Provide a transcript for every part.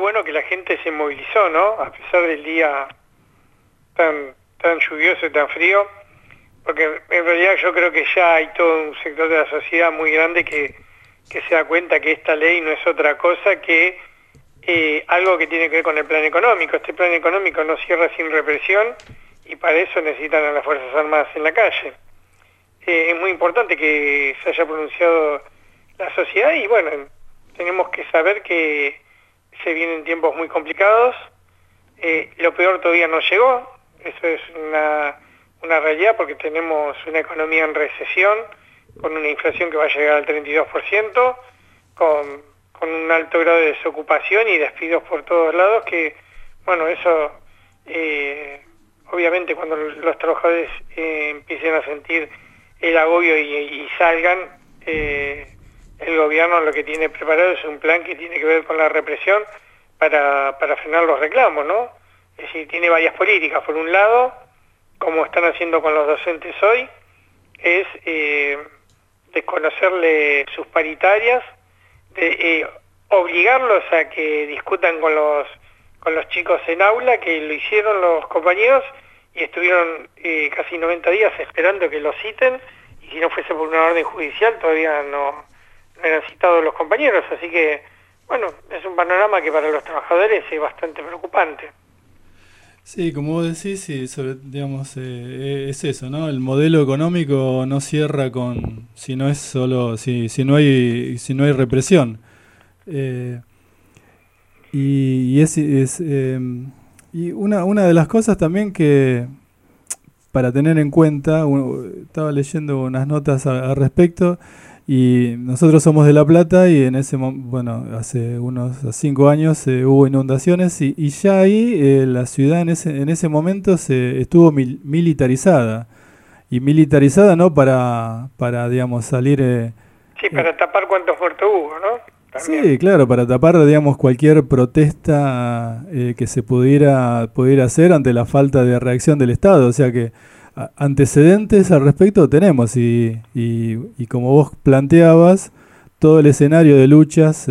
bueno que la gente se movilizó, ¿no? A pesar del día tan lluvioso y tan frío, porque en realidad yo creo que ya hay todo un sector de la sociedad muy grande que se da cuenta que esta ley no es otra cosa que algo que tiene que ver con el plan económico. Este plan económico no cierra sin represión y para eso necesitan a las Fuerzas Armadas en la calle. Es muy importante que se haya pronunciado la sociedad y bueno, tenemos que saber que se vienen tiempos muy complicados. Lo peor todavía no llegó, eso es una realidad porque tenemos una economía en recesión, con una inflación que va a llegar al 32%, con un alto grado de desocupación y despidos por todos lados, que bueno, eso obviamente cuando los trabajadores empiecen a sentir el agobio y salgan, el gobierno lo que tiene preparado es un plan que tiene que ver con la represión para frenar los reclamos, ¿no? Es decir, tiene varias políticas. Por un lado, como están haciendo con los docentes hoy, es desconocerle sus paritarias, obligarlos a que discutan con los chicos en aula, que lo hicieron los compañeros y estuvieron casi 90 días esperando que los citen, y si no fuese por una orden judicial todavía no eran citados los compañeros, así que bueno, es un panorama que para los trabajadores es bastante preocupante. Sí, como vos decís, sí, digamos, es eso, ¿no? El modelo económico no cierra con si no es solo si no hay represión. Y una de las cosas también que para tener en cuenta, estaba leyendo unas notas al respecto. Y nosotros somos de La Plata y hace unos 5 años hubo inundaciones y ya ahí la ciudad en ese momento estuvo militarizada. Y militarizada no para digamos, salir... Sí, para tapar cuántos muertos hubo, ¿no? También. Sí, claro, para tapar, digamos, cualquier protesta que se pudiera hacer ante la falta de reacción del Estado. O sea que antecedentes al respecto tenemos y como vos planteabas, todo el escenario de luchas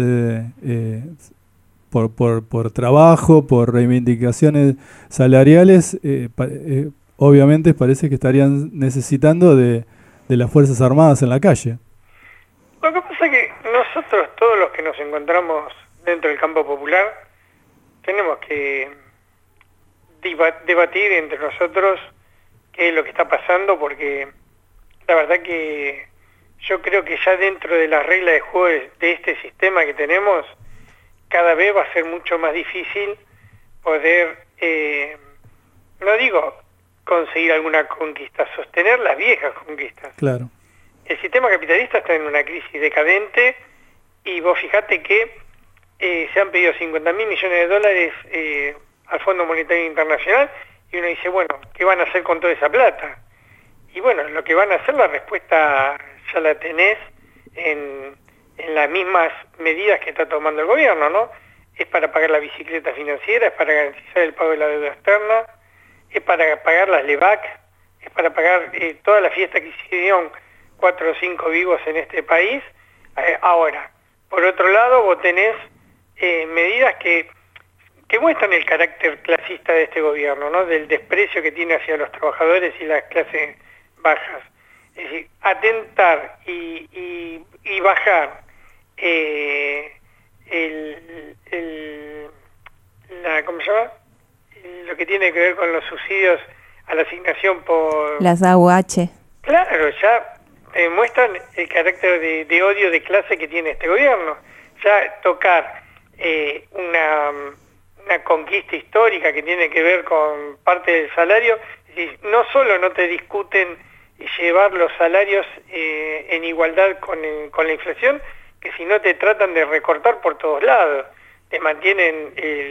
por trabajo, por reivindicaciones salariales, obviamente parece que estarían necesitando de las Fuerzas Armadas en la calle. Lo que pasa es que nosotros, todos los que nos encontramos dentro del campo popular, tenemos que debatir entre nosotros qué es lo que está pasando, porque la verdad que yo creo que ya dentro de las reglas de juego de este sistema que tenemos, cada vez va a ser mucho más difícil poder, no digo conseguir alguna conquista, sostener las viejas conquistas. Claro. El sistema capitalista está en una crisis decadente y vos fijate que se han pedido 50.000 millones de dólares al Fondo Monetario Internacional y uno dice, bueno, ¿qué van a hacer con toda esa plata? Y bueno, lo que van a hacer, la respuesta ya la tenés en las mismas medidas que está tomando el gobierno, ¿no? Es para pagar la bicicleta financiera, es para garantizar el pago de la deuda externa, es para pagar las LEVAC, es para pagar toda la fiesta que hicieron 4 o 5 vivos en este país. Ahora, por otro lado, vos tenés medidas que muestran el carácter clasista de este gobierno, ¿no? Del desprecio que tiene hacia los trabajadores y las clases bajas. Es decir, atentar y bajar ¿cómo se llama? Lo que tiene que ver con los subsidios a la asignación por... Las AUH. Claro, ya muestran el carácter de odio de clase que tiene este gobierno. Ya tocar una conquista histórica que tiene que ver con parte del salario, es decir, no solo no te discuten llevar los salarios en igualdad con la inflación, que si no te tratan de recortar por todos lados, te mantienen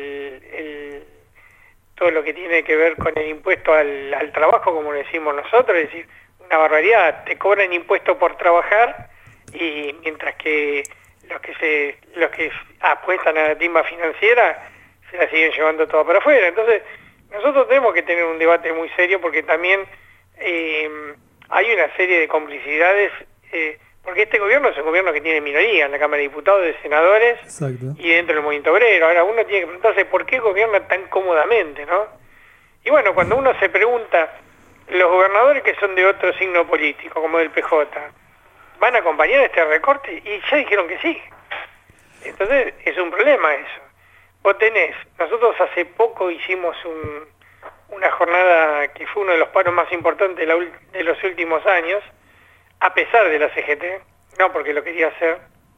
todo lo que tiene que ver con el impuesto al trabajo, como lo decimos nosotros, es decir, una barbaridad, te cobran impuesto por trabajar y mientras que los que apuestan a la timba financiera se la siguen llevando toda para afuera. Entonces nosotros tenemos que tener un debate muy serio porque también hay una serie de complicidades Porque este gobierno es un gobierno que tiene minoría en la Cámara de Diputados, de senadores. Exacto. Y dentro del movimiento obrero. Ahora uno tiene que preguntarse por qué gobierna tan cómodamente, ¿no? Y bueno, cuando uno se pregunta, los gobernadores que son de otro signo político, como del PJ, ¿van a acompañar este recorte? Y ya dijeron que sí. Entonces es un problema eso. Vos tenés, nosotros hace poco hicimos una jornada que fue uno de los paros más importantes de los últimos años, a pesar de la CGT, no porque lo quería hacer.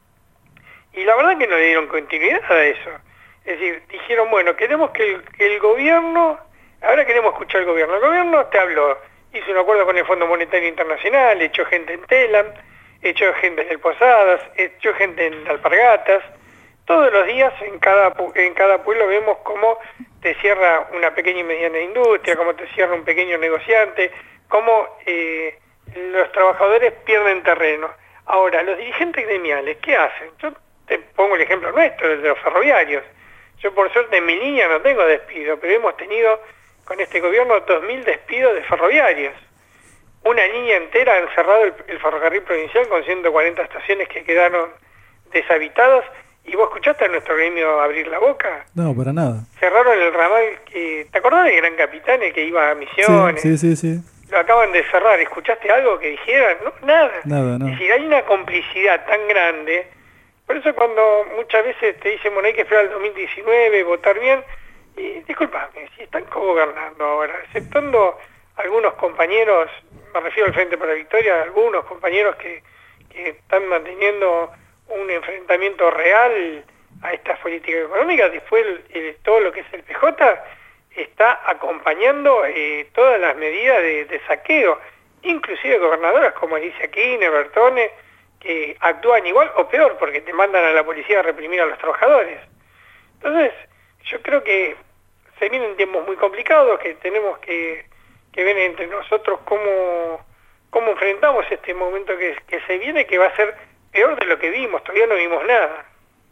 Y la verdad que no le dieron continuidad a eso. Es decir, dijeron, bueno, queremos que el gobierno, ahora queremos escuchar al gobierno. El gobierno te habló, hizo un acuerdo con el Fondo Monetario Internacional, echó gente en Telam, echó gente en el Posadas, echó gente en Alpargatas. Todos los días en cada pueblo vemos cómo te cierra una pequeña y mediana industria, cómo te cierra un pequeño negociante, cómo los trabajadores pierden terreno. Ahora, los dirigentes gremiales, ¿qué hacen? Yo te pongo el ejemplo nuestro, el de los ferroviarios. Yo por suerte en mi línea no tengo despido, pero hemos tenido con este gobierno 2.000 despidos de ferroviarios. Una línea entera han cerrado el ferrocarril provincial con 140 estaciones que quedaron deshabitadas. ¿Y vos escuchaste a nuestro gremio abrir la boca? No, para nada. Cerraron el ramal, ¿te acordás del Gran Capitán, el que iba a Misiones? Sí. Lo acaban de cerrar. ¿Escuchaste algo que dijeran? No, nada. Nada, no. Es decir, hay una complicidad tan grande. Por eso cuando muchas veces te dicen, bueno, hay que esperar al 2019, votar bien, y disculpame, si están gobernando ahora, exceptuando algunos compañeros, me refiero al Frente para la Victoria, algunos compañeros que están manteniendo un enfrentamiento real a estas políticas económicas, después todo lo que es el PJ está acompañando todas las medidas de saqueo, inclusive gobernadoras como Alicia Kirchner, Bertone, que actúan igual o peor porque te mandan a la policía a reprimir a los trabajadores. Entonces, yo creo que se vienen tiempos muy complicados, que tenemos que ver entre nosotros cómo enfrentamos este momento que se viene, que va a ser peor de lo que vimos, todavía no vimos nada.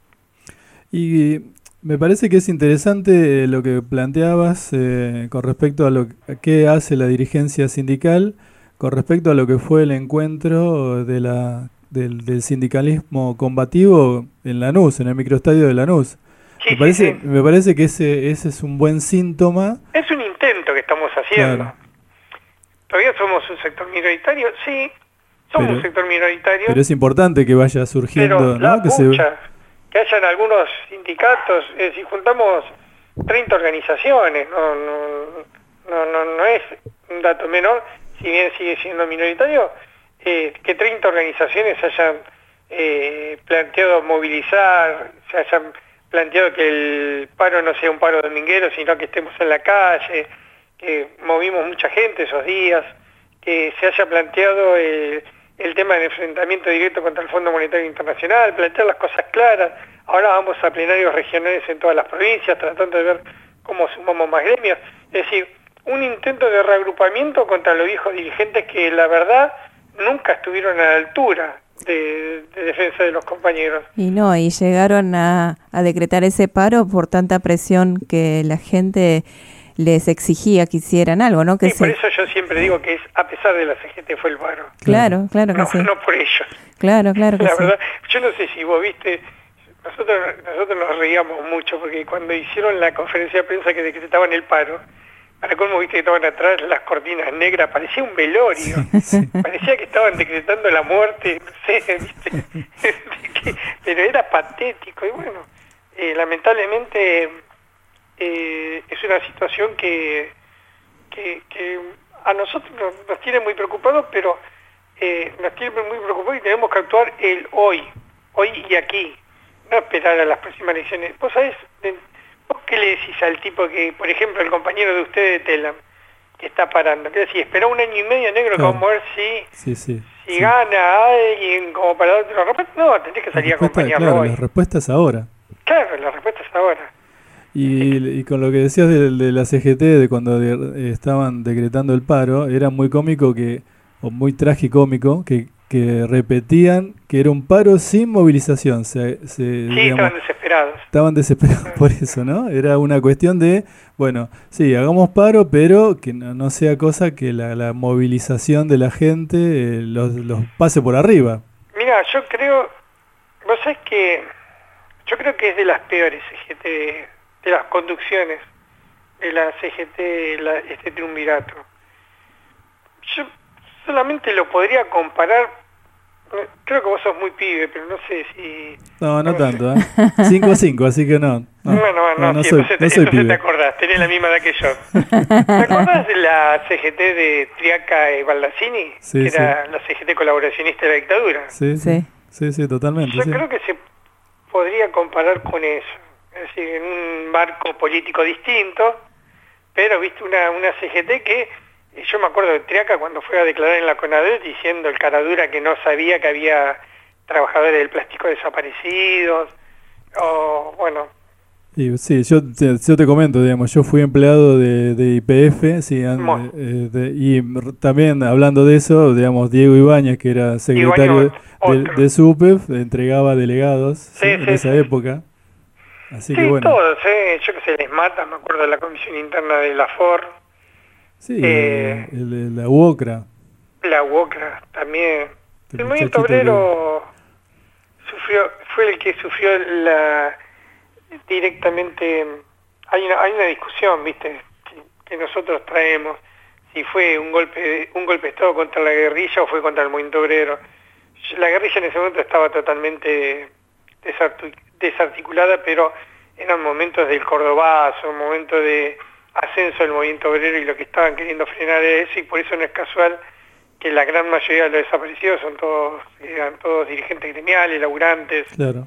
Y me parece que es interesante lo que planteabas con respecto a qué hace la dirigencia sindical, con respecto a lo que fue el encuentro del sindicalismo combativo en Lanús, en el microestadio de Lanús. Sí, me parece que ese es un buen síntoma. Es un intento que estamos haciendo. Claro. Todavía somos un sector minoritario, sí, somos un sector minoritario. Pero es importante que vaya surgiendo, pero ¿no? Que hayan algunos sindicatos, si juntamos 30 organizaciones, no es un dato menor, si bien sigue siendo minoritario, que 30 organizaciones hayan planteado movilizar, se hayan planteado que el paro no sea un paro dominguero, sino que estemos en la calle, que movimos mucha gente esos días, que se haya planteado el tema del enfrentamiento directo contra el Fondo Monetario Internacional, plantear las cosas claras. Ahora vamos a plenarios regionales en todas las provincias, tratando de ver cómo sumamos más gremios. Es decir, un intento de reagrupamiento contra los viejos dirigentes que la verdad nunca estuvieron a la altura de defensa de los compañeros. Y llegaron a decretar ese paro por tanta presión que la gente les exigía que hicieran algo, ¿no? Por eso yo siempre digo que es a pesar de la CGT fue el paro. Claro que sí. No por ellos. Claro que la verdad, yo no sé si vos viste, nosotros nos reíamos mucho porque cuando hicieron la conferencia de prensa que decretaban el paro, para cómo viste que estaban atrás las cortinas negras, parecía un velorio, parecía que estaban decretando la muerte, no sé, ¿viste? Pero era patético y bueno, lamentablemente es una situación que a nosotros nos tiene muy preocupados, pero nos tiene muy preocupados y tenemos que actuar hoy y aquí, no esperar a las próximas elecciones. ¿Vos sabés, vos qué le decís al tipo que, por ejemplo, el compañero de usted de Telam, que está parando? ¿Qué decís? Espera un año y medio, negro, que vamos a ver si gana alguien como para darte la respuesta. No, tenés que salir a acompañarlo claro, hoy. La respuesta es ahora. Claro, la respuesta es ahora. Y con lo que decías de la CGT, de cuando estaban decretando el paro, era muy cómico o muy tragicómico que repetían que era un paro sin movilización. Digamos, estaban desesperados. Estaban desesperados por eso, ¿no? Era una cuestión de, bueno, sí, hagamos paro, pero que no sea cosa que la movilización de la gente los pase por arriba. Mira, vos sabés que yo creo que es de las peores CGT, de las conducciones de la CGT, este triunvirato. Yo solamente lo podría comparar, creo que vos sos muy pibe, pero no sé si... No tanto, ¿eh? 5-5, así que no. No, soy pibe. Te acordás, tenés la misma edad que yo. ¿Te acordás de la CGT de Triaca y Baldassini? Sí, que era la CGT colaboracionista de la dictadura. Sí, totalmente. Yo creo que se podría comparar con eso. Es decir, en un marco político distinto, pero viste una CGT que... Yo me acuerdo de Triaca cuando fue a declarar en la CONADET diciendo el caradura que no sabía que había trabajadores del plástico desaparecidos, o bueno... Sí, yo te comento, digamos, yo fui empleado de YPF, sí, y también hablando de eso, digamos, Diego Ibáñez, que era secretario de SUPEF, entregaba delegados en esa época. Así que bueno. Todos, yo que sé, les mata, me acuerdo de la comisión interna de la FOR. Sí, la UOCRA. La UOCRA también. El movimiento obrero fue el que sufrió directamente. Hay una discusión, viste, que nosotros traemos, si fue un golpe de Estado contra la guerrilla o fue contra el movimiento obrero. La guerrilla en ese momento estaba totalmente desarticulada, pero eran momentos del Cordobazo, un momento de ascenso del movimiento obrero, y lo que estaban queriendo frenar es eso, y por eso no es casual que la gran mayoría de los desaparecidos eran todos dirigentes gremiales, laburantes. Claro.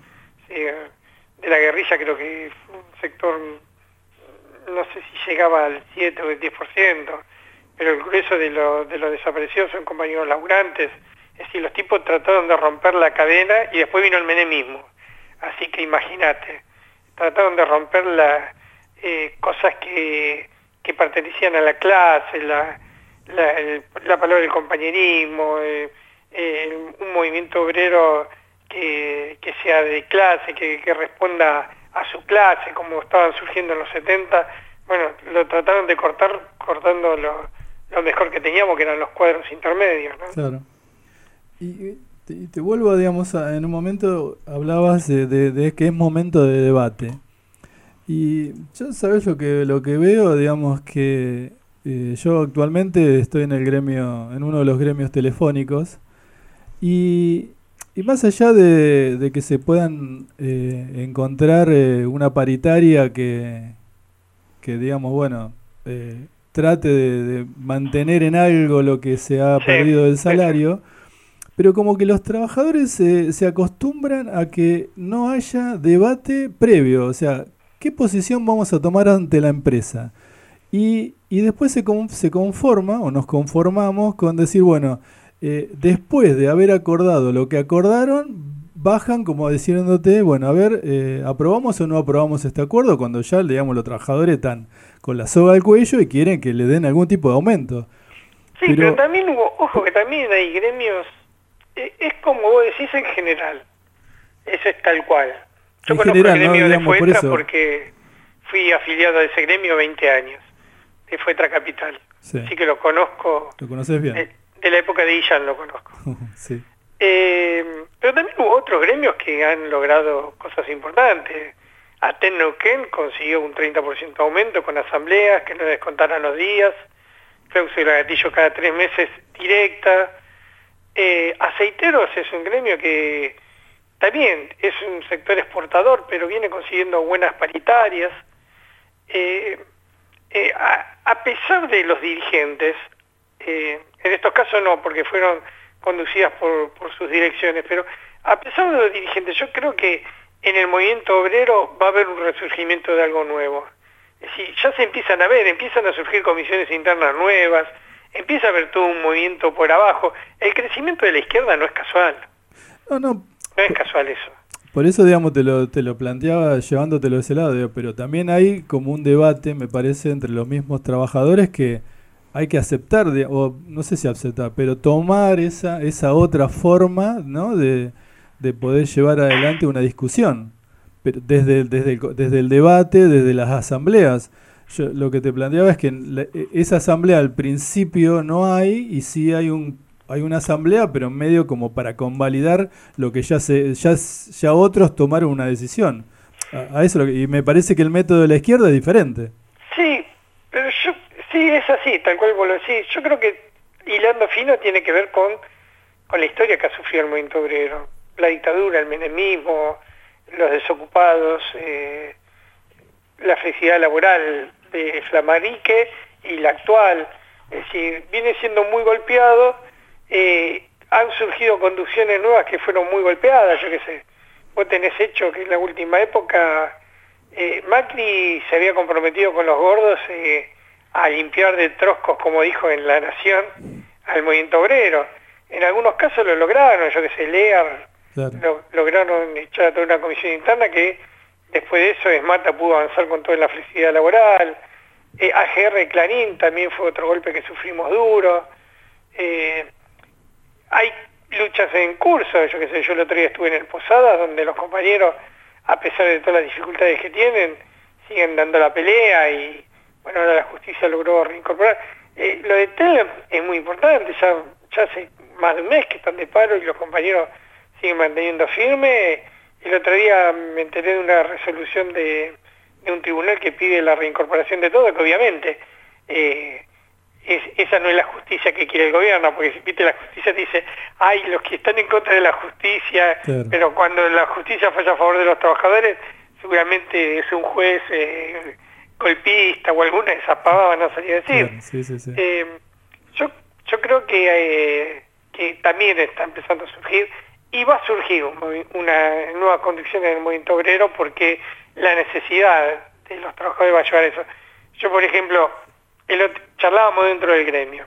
De la guerrilla creo que fue un sector, no sé si llegaba al 7 o el 10%, pero el grueso de los desaparecidos son compañeros laburantes. Es decir, los tipos trataron de romper la cadena y después vino el menemismo. Así que imagínate, trataron de romper cosas que pertenecían a la clase, la palabra del compañerismo, un movimiento obrero que sea de clase, que responda a su clase, como estaban surgiendo en los 70. Bueno, lo trataron de cortando lo mejor que teníamos, que eran los cuadros intermedios, ¿no? Claro. Y te vuelvo, digamos, en un momento hablabas de que es momento de debate. Y yo, ¿sabes lo que veo? Digamos que yo actualmente estoy en el gremio, en uno de los gremios telefónicos, y más allá de que se puedan encontrar una paritaria que digamos, bueno, trate de mantener en algo lo que se ha perdido del salario, pero como que los trabajadores se acostumbran a que no haya debate previo, o sea, ¿qué posición vamos a tomar ante la empresa? Y después se conforma, o nos conformamos con decir, bueno, después de haber acordado lo que acordaron, bajan como diciéndote, bueno, a ver, ¿aprobamos o no aprobamos este acuerdo? Cuando ya, digamos, los trabajadores están con la soga al cuello y quieren que le den algún tipo de aumento. Sí, pero también ojo, que también hay gremios, es como vos decís en general, eso es tal cual. Yo conozco el gremio de Fuetra porque fui afiliado a ese gremio 20 años, de Fuetra Capital. Sí. Así que lo conozco. ¿Lo conoces bien? De la época de Illán lo conozco. Sí. Pero también hubo otros gremios que han logrado cosas importantes. Aten Neuquén consiguió un 30% aumento con asambleas que no descontaran los días. Cláusula gatillo cada 3 meses directa. Aceiteros es un gremio que también es un sector exportador, pero viene consiguiendo buenas paritarias. A pesar de los dirigentes, en estos casos no, porque fueron conducidas por sus direcciones, pero a pesar de los dirigentes, yo creo que en el movimiento obrero va a haber un resurgimiento de algo nuevo. Es decir, ya se empiezan a surgir comisiones internas nuevas, empieza a haber todo un movimiento por abajo. El crecimiento de la izquierda no es casual. No es casual eso. Por eso, digamos, te lo planteaba llevándotelo de ese lado, pero también hay como un debate, me parece, entre los mismos trabajadores que hay que aceptar, o no sé si aceptar, pero tomar esa otra forma, ¿no?, de poder llevar adelante una discusión, pero desde el debate, desde las asambleas. Yo lo que te planteaba es que esa asamblea al principio no hay, y sí hay un hay una asamblea, pero en medio como para convalidar lo que ya otros tomaron una decisión. A eso y me parece que el método de la izquierda es diferente. Sí, pero sí es así, tal cual vos lo decís. Yo creo que hilando fino tiene que ver con la historia que ha sufrido el movimiento obrero, la dictadura, el menemismo, los desocupados, la felicidad laboral de Flamarique y la actual. Es decir, viene siendo muy golpeado, han surgido conducciones nuevas que fueron muy golpeadas, yo qué sé. Vos tenés hecho que en la última época Macri se había comprometido con los gordos a limpiar de troscos, como dijo en La Nación, al movimiento obrero. En algunos casos lo lograron, yo que sé, Lear, claro. Lograron echar a toda una comisión interna que después de eso Esmata pudo avanzar con toda la flexibilidad laboral. AGR Clarín también fue otro golpe que sufrimos duro. Hay luchas en curso, yo que sé, yo el otro día estuve en el Posadas, donde los compañeros, a pesar de todas las dificultades que tienen, siguen dando la pelea y bueno, ahora la justicia logró reincorporar. Lo de Telem es muy importante, ya hace más de un mes que están de paro y los compañeros siguen manteniendo firme. El otro día me enteré de una resolución de un tribunal que pide la reincorporación de todo, que obviamente esa no es la justicia que quiere el gobierno, porque si viste la justicia te dice, ay, los que están en contra de la justicia, claro. Pero cuando la justicia falla a favor de los trabajadores, seguramente es un juez golpista o alguna de esas pavadas van a salir a decir. Claro, sí. Yo creo que también está empezando a surgir, y va a surgir una nueva conducción en el movimiento obrero, porque la necesidad de los trabajadores va a llevar a eso. Yo, por ejemplo, charlábamos dentro del gremio.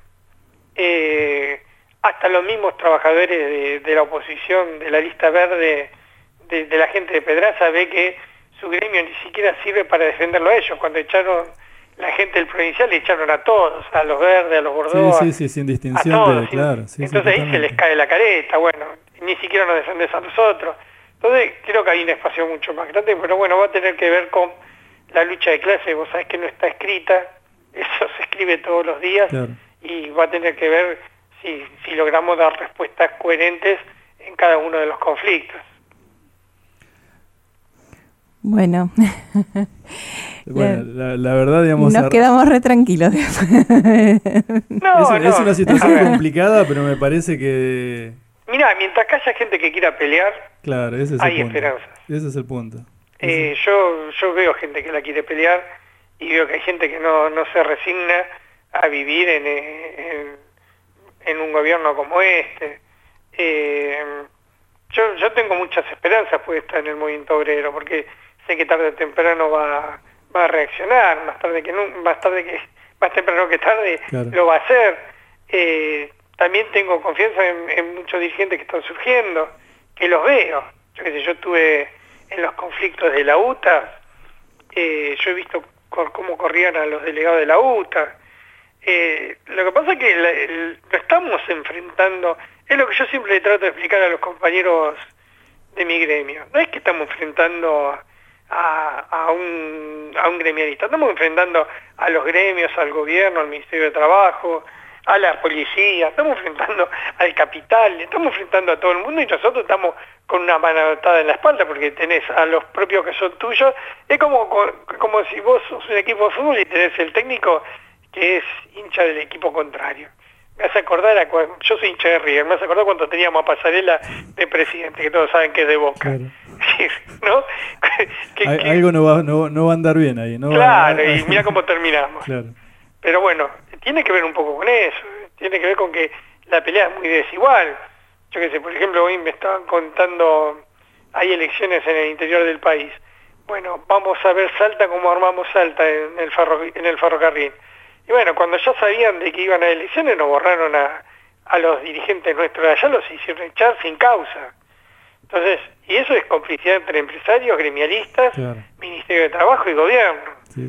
Hasta los mismos trabajadores de la oposición, de la lista verde, de la gente de Pedraza, ve que su gremio ni siquiera sirve para defenderlo a ellos. Cuando echaron la gente del provincial, le echaron a todos, a los verdes, a los bordeaux, sí, sin distinción, todos, claro. Entonces ahí se les cae la careta, bueno, ni siquiera nos defendés a nosotros. Entonces creo que hay un espacio mucho más grande, pero bueno, va a tener que ver con la lucha de clases. Vos sabés que no está escrita, eso se escribe todos los días, claro. Y va a tener que ver si logramos dar respuestas coherentes en cada uno de los conflictos. Bueno, la verdad, digamos... Nos quedamos re tranquilos. Es una situación complicada, pero me parece que... Mirá, mientras que haya gente que quiera pelear, claro, ese es hay el punto. esperanza. Ese es el punto. Yo veo gente que la quiere pelear y veo que hay gente que no se resigna a vivir en un gobierno como este. Yo tengo muchas esperanzas puestas en el movimiento obrero, porque sé que tarde o temprano va a reaccionar, más temprano que tarde, claro. Lo va a hacer. También tengo confianza en muchos dirigentes que están surgiendo, que los veo. Yo estuve en los conflictos de la UTA, yo he visto cómo corrían a los delegados de la UTA. Lo que pasa es que lo estamos enfrentando, es lo que yo siempre le trato de explicar a los compañeros de mi gremio. No es que estamos enfrentando a un gremialista, estamos enfrentando a los gremios, al gobierno, al Ministerio de Trabajo, a la policía, estamos enfrentando al capital, estamos enfrentando a todo el mundo, y nosotros estamos con una manotada en la espalda porque tenés a los propios que son tuyos. Es como si vos sos un equipo de fútbol y tenés el técnico que es hincha del equipo contrario. Me hace acordar yo soy hincha de River, me hace acordar cuando teníamos a Pasarela de presidente, que todos saben que es de Boca. Claro. ¿No? Algo no va a andar bien ahí, ¿no? Claro, y mira cómo terminamos. Claro. Pero bueno, tiene que ver un poco con eso, tiene que ver con que la pelea es muy desigual. Yo qué sé, por ejemplo, hoy me estaban contando, hay elecciones en el interior del país. Bueno, vamos a ver Salta, cómo armamos Salta en el ferrocarril. Y bueno, cuando ya sabían de que iban a elecciones, nos borraron a los dirigentes nuestros de allá, los hicieron echar sin causa. Entonces, y eso es complicidad entre empresarios, gremialistas, claro. Ministerio de Trabajo y gobierno. Sí.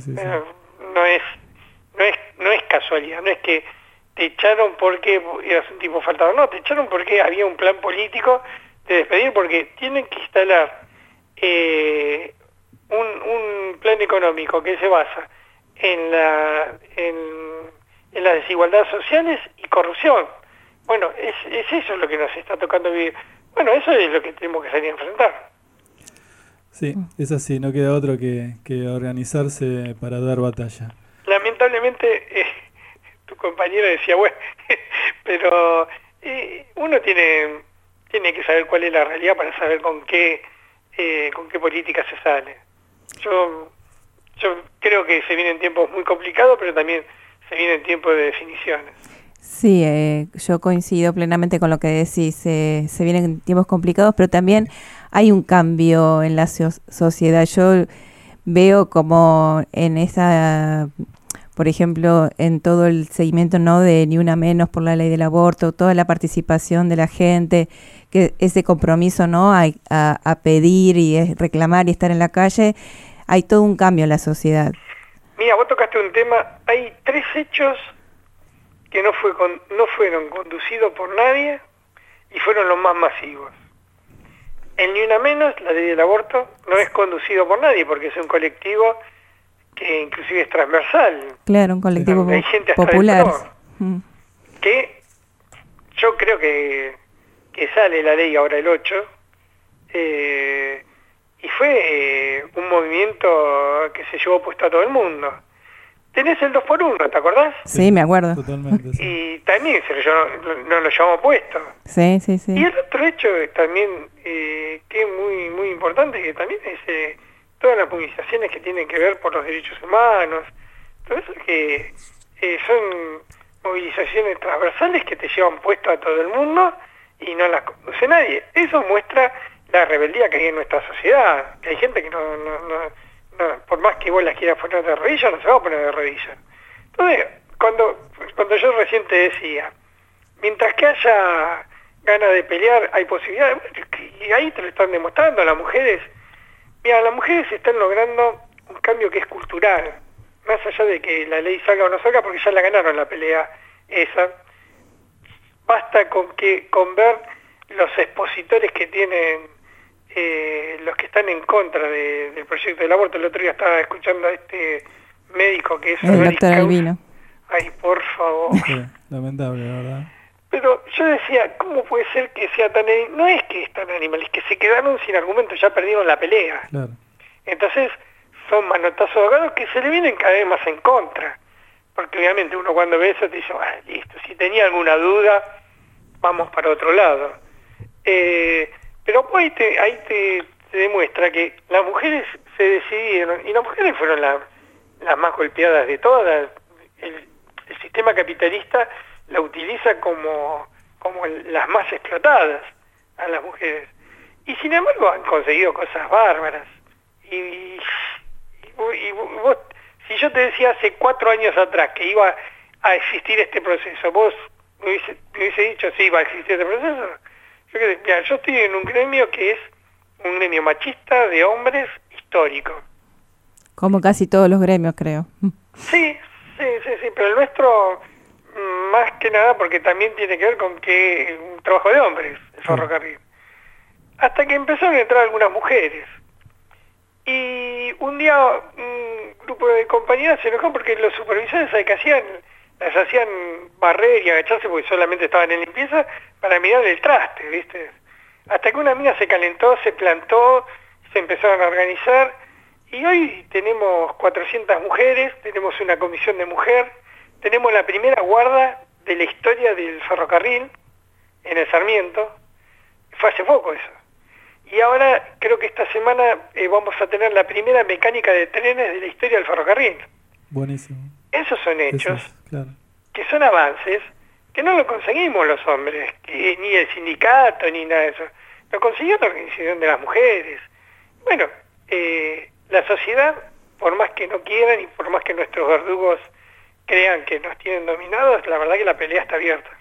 No es casualidad, no es que te echaron porque eras un tipo faltador, no, te echaron porque había un plan político de despedir, porque tienen que instalar un plan económico que se basa en las desigualdades sociales y corrupción. Bueno, es eso lo que nos está tocando vivir. Bueno, eso es lo que tenemos que salir a enfrentar. Sí, es así, no queda otro que organizarse para dar batalla. Lamentablemente, tu compañero decía, bueno, pero uno tiene que saber cuál es la realidad para saber con qué política se sale. Yo creo que se vienen tiempos muy complicados, pero también se vienen tiempos de definiciones. Sí, yo coincido plenamente con lo que decís. Se vienen tiempos complicados, pero también hay un cambio en la sociedad. Yo veo como en esa, por ejemplo, en todo el seguimiento, ¿no?, de Ni Una Menos por la ley del aborto, toda la participación de la gente, que ese compromiso, ¿no?, a pedir y reclamar y estar en la calle, hay todo un cambio en la sociedad. Mira, vos tocaste un tema, hay 3 hechos que no fueron conducidos por nadie y fueron los más masivos. El Ni Una Menos, la ley del aborto, no es conducido por nadie porque es un colectivo que inclusive es transversal. Claro, un colectivo hay gente hasta popular. Que yo creo que sale la ley ahora el 8, y fue un movimiento que se llevó puesto a todo el mundo. Tenés el 2x1, ¿te acordás? Sí, me acuerdo. Totalmente, sí. Y también no lo llevamos puesto. Sí, sí, sí. Y el otro hecho también, que es muy, muy importante, que también es todas las movilizaciones que tienen que ver por los derechos humanos, todo eso que son movilizaciones transversales que te llevan puesto a todo el mundo y no las conduce nadie. Eso muestra la rebeldía que hay en nuestra sociedad, que hay gente que no, por más que vos la quieras poner de rodillas, no se va a poner de rodillas. Entonces, cuando yo recién te decía, mientras que haya ganas de pelear, hay posibilidades, y ahí te lo están demostrando, las mujeres están logrando un cambio que es cultural, más allá de que la ley salga o no salga, porque ya la ganaron la pelea esa. Basta con ver los expositores que tienen los que están en contra del proyecto del aborto. El otro día estaba escuchando a este médico que es el doctor Albino. Ay, por favor. Sí, lamentable, ¿verdad? Pero yo decía, ¿cómo puede ser que sea tan... No es que es tan animal, es que se quedaron sin argumentos, ya perdieron la pelea. Claro. Entonces, son manotazos de abogados que se le vienen cada vez más en contra. Porque obviamente uno cuando ve eso te dice, listo, si tenía alguna duda, vamos para otro lado. Pero ahí te demuestra que las mujeres se decidieron, y las mujeres fueron las más golpeadas de todas. El sistema capitalista la utiliza como las más explotadas a las mujeres. Y sin embargo han conseguido cosas bárbaras. Y vos, si yo te decía hace 4 años atrás que iba a existir este proceso, vos me hubiese dicho, sí, va a existir este proceso. Yo estoy en un gremio que es un gremio machista de hombres histórico. Como casi todos los gremios, creo. Sí, pero el nuestro más que nada porque también tiene que ver con que un trabajo de hombres, el ferrocarril. Hasta que empezaron a entrar algunas mujeres. Y un día un grupo de compañeras se enojó porque los supervisores, ¿sabes qué hacían? Las hacían barrer y agacharse porque solamente estaban en limpieza para mirar el traste, ¿viste? Hasta que una mina se calentó, se plantó, se empezaron a organizar y hoy tenemos 400 mujeres, tenemos una comisión de mujer, tenemos la primera guarda de la historia del ferrocarril en el Sarmiento. Fue hace poco eso. Y ahora creo que esta semana vamos a tener la primera mecánica de trenes de la historia del ferrocarril. Buenísimo. Esos son hechos claro, que son avances que no lo conseguimos los hombres, ni el sindicato, ni nada de eso. Lo consiguió la organización de las mujeres. Bueno, la sociedad, por más que no quieran y por más que nuestros verdugos crean que nos tienen dominados, la verdad que la pelea está abierta.